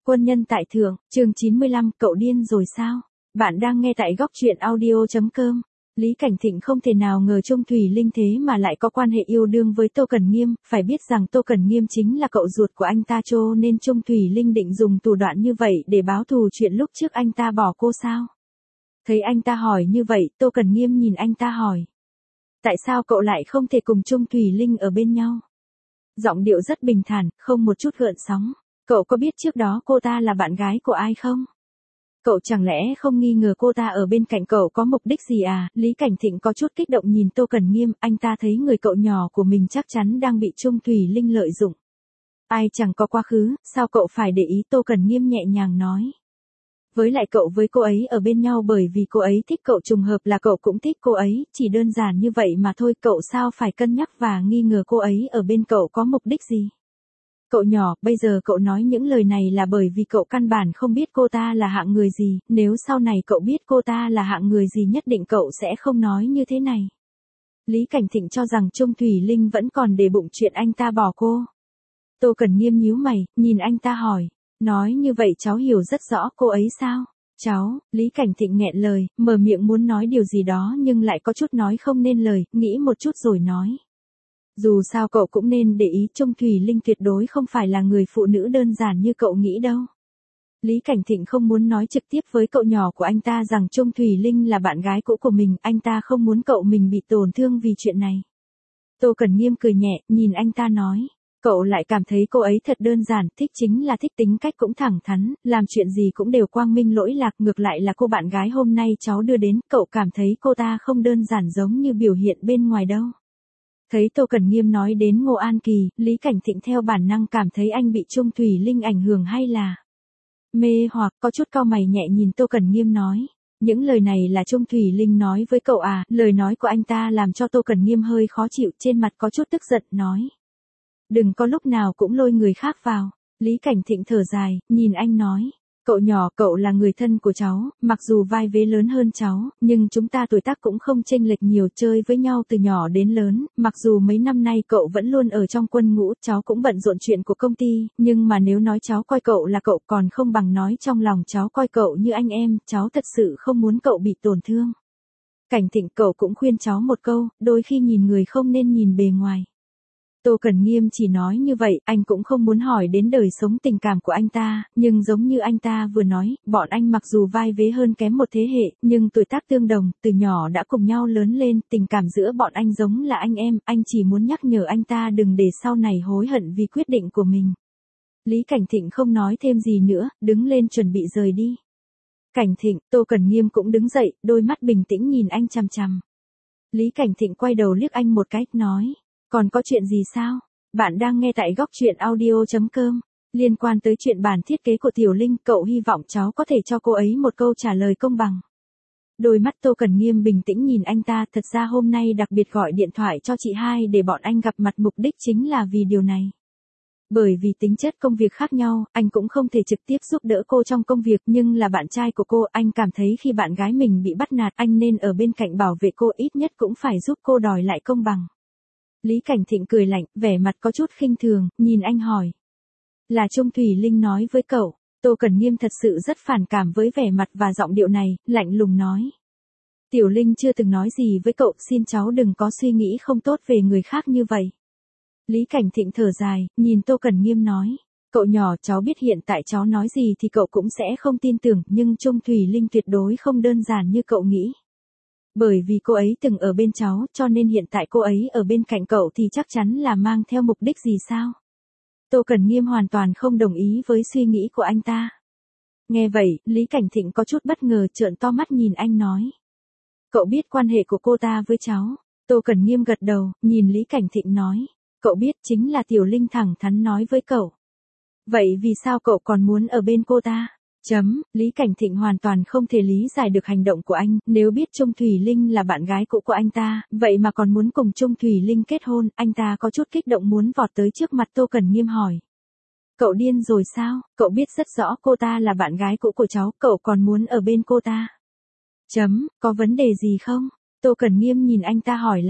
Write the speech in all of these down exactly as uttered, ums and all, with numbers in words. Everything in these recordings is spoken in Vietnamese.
Quân nhân tại thượng, chương chín mươi lăm, cậu điên rồi sao? Bạn đang nghe tại góc truyện audio.com. Lý Cảnh Thịnh không thể nào ngờ Chung Thủy Linh thế mà lại có quan hệ yêu đương với Tô Cẩn Nghiêm, phải biết rằng Tô Cẩn Nghiêm chính là cậu ruột của anh ta, cho nên Chung Thủy Linh định dùng thủ đoạn như vậy để báo thù chuyện lúc trước anh ta bỏ cô sao? Thấy anh ta hỏi như vậy, Tô Cẩn Nghiêm nhìn anh ta hỏi. Tại sao cậu lại không thể cùng Chung Thủy Linh ở bên nhau? Giọng điệu rất bình thản, không một chút gợn sóng. Cậu có biết trước đó cô ta là bạn gái của ai không? Cậu chẳng lẽ không nghi ngờ cô ta ở bên cạnh cậu có mục đích gì à? Lý Cảnh Thịnh có chút kích động nhìn Tô Cẩn Nghiêm, anh ta thấy người cậu nhỏ của mình chắc chắn đang bị Chung Thủy Linh lợi dụng. Ai chẳng có quá khứ, sao cậu phải để ý? Tô Cẩn Nghiêm nhẹ nhàng nói. Với lại cậu với cô ấy ở bên nhau bởi vì cô ấy thích cậu, trùng hợp là cậu cũng thích cô ấy, chỉ đơn giản như vậy mà thôi, cậu sao phải cân nhắc và nghi ngờ cô ấy ở bên cậu có mục đích gì? Cậu nhỏ, bây giờ cậu nói những lời này là bởi vì cậu căn bản không biết cô ta là hạng người gì, nếu sau này cậu biết cô ta là hạng người gì nhất định cậu sẽ không nói như thế này. Lý Cảnh Thịnh cho rằng Chung Thủy Linh vẫn còn để bụng chuyện anh ta bỏ cô. Tô Cẩn Nghiêm nhíu mày, nhìn anh ta hỏi, nói như vậy cháu hiểu rất rõ cô ấy sao? Cháu, Lý Cảnh Thịnh nghẹn lời, mở miệng muốn nói điều gì đó nhưng lại có chút nói không nên lời, nghĩ một chút rồi nói. Dù sao cậu cũng nên để ý, Chung Thủy Linh tuyệt đối không phải là người phụ nữ đơn giản như cậu nghĩ đâu. Lý Cảnh Thịnh không muốn nói trực tiếp với cậu nhỏ của anh ta rằng Chung Thủy Linh là bạn gái cũ của mình, anh ta không muốn cậu mình bị tổn thương vì chuyện này. Tô Cẩn Nghiêm cười nhẹ, nhìn anh ta nói. Cậu lại cảm thấy cô ấy thật đơn giản, thích chính là thích, tính cách cũng thẳng thắn, làm chuyện gì cũng đều quang minh lỗi lạc, ngược lại là cô bạn gái hôm nay cháu đưa đến, cậu cảm thấy cô ta không đơn giản giống như biểu hiện bên ngoài đâu. Thấy Tô Cẩn Nghiêm nói đến Ngô An Kỳ, Lý Cảnh Thịnh theo bản năng cảm thấy anh bị Chung Thủy Linh ảnh hưởng hay là mê hoặc, có chút cau mày nhẹ nhìn Tô Cẩn Nghiêm nói. Những lời này là Chung Thủy Linh nói với cậu à? Lời nói của anh ta làm cho Tô Cẩn Nghiêm hơi khó chịu, trên mặt có chút tức giận, nói. Đừng có lúc nào cũng lôi người khác vào. Lý Cảnh Thịnh thở dài, nhìn anh nói. Cậu nhỏ, cậu là người thân của cháu, mặc dù vai vế lớn hơn cháu, nhưng chúng ta tuổi tác cũng không chênh lệch nhiều, chơi với nhau từ nhỏ đến lớn, mặc dù mấy năm nay cậu vẫn luôn ở trong quân ngũ, cháu cũng bận rộn chuyện của công ty, nhưng mà nếu nói cháu coi cậu là cậu còn không bằng nói trong lòng cháu coi cậu như anh em, cháu thật sự không muốn cậu bị tổn thương. Cảnh Thịnh, cậu cũng khuyên cháu một câu, đôi khi nhìn người không nên nhìn bề ngoài. Tô Cẩn Nghiêm chỉ nói như vậy, anh cũng không muốn hỏi đến đời sống tình cảm của anh ta, nhưng giống như anh ta vừa nói, bọn anh mặc dù vai vế hơn kém một thế hệ, nhưng tuổi tác tương đồng, từ nhỏ đã cùng nhau lớn lên, tình cảm giữa bọn anh giống là anh em, anh chỉ muốn nhắc nhở anh ta đừng để sau này hối hận vì quyết định của mình. Lý Cảnh Thịnh không nói thêm gì nữa, đứng lên chuẩn bị rời đi. Cảnh Thịnh, Tô Cẩn Nghiêm cũng đứng dậy, đôi mắt bình tĩnh nhìn anh chằm chằm. Lý Cảnh Thịnh quay đầu liếc anh một cái, nói. Còn có chuyện gì sao? Bạn đang nghe tại góc truyện audio.com. Liên quan tới chuyện bản thiết kế của Tiểu Linh, cậu hy vọng cháu có thể cho cô ấy một câu trả lời công bằng. Đôi mắt Tô Cẩn Nghiêm bình tĩnh nhìn anh ta, thật ra hôm nay đặc biệt gọi điện thoại cho chị hai để bọn anh gặp mặt, mục đích chính là vì điều này. Bởi vì tính chất công việc khác nhau, anh cũng không thể trực tiếp giúp đỡ cô trong công việc, nhưng là bạn trai của cô, anh cảm thấy khi bạn gái mình bị bắt nạt, anh nên ở bên cạnh bảo vệ cô, ít nhất cũng phải giúp cô đòi lại công bằng. Lý Cảnh Thịnh cười lạnh, vẻ mặt có chút khinh thường, nhìn anh hỏi. Là Chung Thủy Linh nói với cậu? Tô Cẩn Nghiêm thật sự rất phản cảm với vẻ mặt và giọng điệu này, lạnh lùng nói. Tiểu Linh chưa từng nói gì với cậu, xin cháu đừng có suy nghĩ không tốt về người khác như vậy. Lý Cảnh Thịnh thở dài, nhìn Tô Cẩn Nghiêm nói. Cậu nhỏ, cháu biết hiện tại cháu nói gì thì cậu cũng sẽ không tin tưởng, nhưng Chung Thủy Linh tuyệt đối không đơn giản như cậu nghĩ. Bởi vì cô ấy từng ở bên cháu, cho nên hiện tại cô ấy ở bên cạnh cậu thì chắc chắn là mang theo mục đích gì sao? Tô Cẩn Nghiêm hoàn toàn không đồng ý với suy nghĩ của anh ta. Nghe vậy, Lý Cảnh Thịnh có chút bất ngờ, trợn to mắt nhìn anh nói. Cậu biết quan hệ của cô ta với cháu? Tô Cẩn Nghiêm gật đầu, nhìn Lý Cảnh Thịnh nói. Cậu biết, chính là Tiểu Linh thẳng thắn nói với cậu. Vậy vì sao cậu còn muốn ở bên cô ta? Chấm, Lý Cảnh Thịnh hoàn toàn không thể lý giải được hành động của anh, nếu biết Chung Thủy Linh là bạn gái cũ của anh ta, vậy mà còn muốn cùng Chung Thủy Linh kết hôn, anh ta có chút kích động muốn vọt tới trước mặt Tô Cẩn Nghiêm hỏi. Cậu điên rồi sao? Cậu biết rất rõ cô ta là bạn gái cũ của cháu, cậu còn muốn ở bên cô ta. Chấm, có vấn đề gì không? Tô Cẩn Nghiêm nhìn anh ta hỏi lại.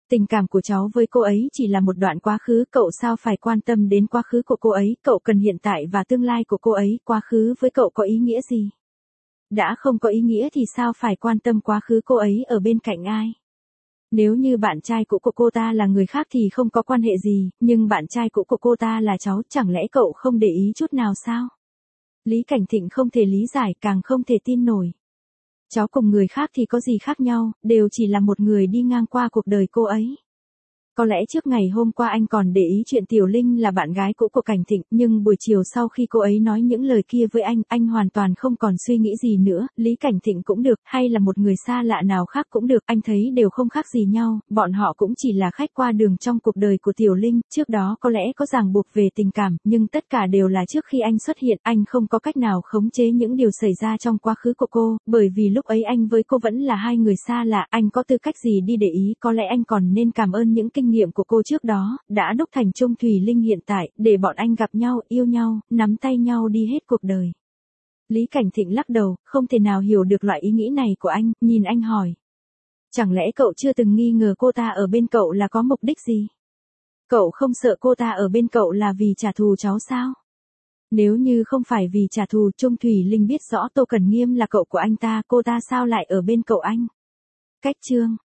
Tình cảm của cháu với cô ấy chỉ là một đoạn quá khứ, cậu sao phải quan tâm đến quá khứ của cô ấy, cậu cần hiện tại và tương lai của cô ấy, quá khứ với cậu có ý nghĩa gì? Đã không có ý nghĩa thì sao phải quan tâm quá khứ cô ấy ở bên cạnh ai? Nếu như bạn trai cũ của cô ta là người khác thì không có quan hệ gì, nhưng bạn trai cũ của cô ta là cháu, chẳng lẽ cậu không để ý chút nào sao? Lý Cảnh Thịnh không thể lý giải, càng không thể tin nổi. Cháu cùng người khác thì có gì khác nhau, đều chỉ là một người đi ngang qua cuộc đời cô ấy. Có lẽ trước ngày hôm qua anh còn để ý chuyện Tiểu Linh là bạn gái cũ của Cảnh Thịnh, nhưng buổi chiều sau khi cô ấy nói những lời kia với anh, anh hoàn toàn không còn suy nghĩ gì nữa, Lý Cảnh Thịnh cũng được, hay là một người xa lạ nào khác cũng được, anh thấy đều không khác gì nhau, bọn họ cũng chỉ là khách qua đường trong cuộc đời của Tiểu Linh, trước đó có lẽ có ràng buộc về tình cảm, nhưng tất cả đều là trước khi anh xuất hiện, anh không có cách nào khống chế những điều xảy ra trong quá khứ của cô, bởi vì lúc ấy anh với cô vẫn là hai người xa lạ, anh có tư cách gì đi để ý, có lẽ anh còn nên cảm ơn những kinh nghiệm của cô trước đó, đã đúc thành Trung Thủy Linh hiện tại, để bọn anh gặp nhau, yêu nhau, nắm tay nhau đi hết cuộc đời. Lý Cảnh Thịnh lắc đầu, không thể nào hiểu được loại ý nghĩ này của anh, nhìn anh hỏi. Chẳng lẽ cậu chưa từng nghi ngờ cô ta ở bên cậu là có mục đích gì? Cậu không sợ cô ta ở bên cậu là vì trả thù cháu sao? Nếu như không phải vì trả thù, Trung Thủy Linh biết rõ Tô Cẩn Nghiêm là cậu của anh ta, cô ta sao lại ở bên cậu anh? Cách chương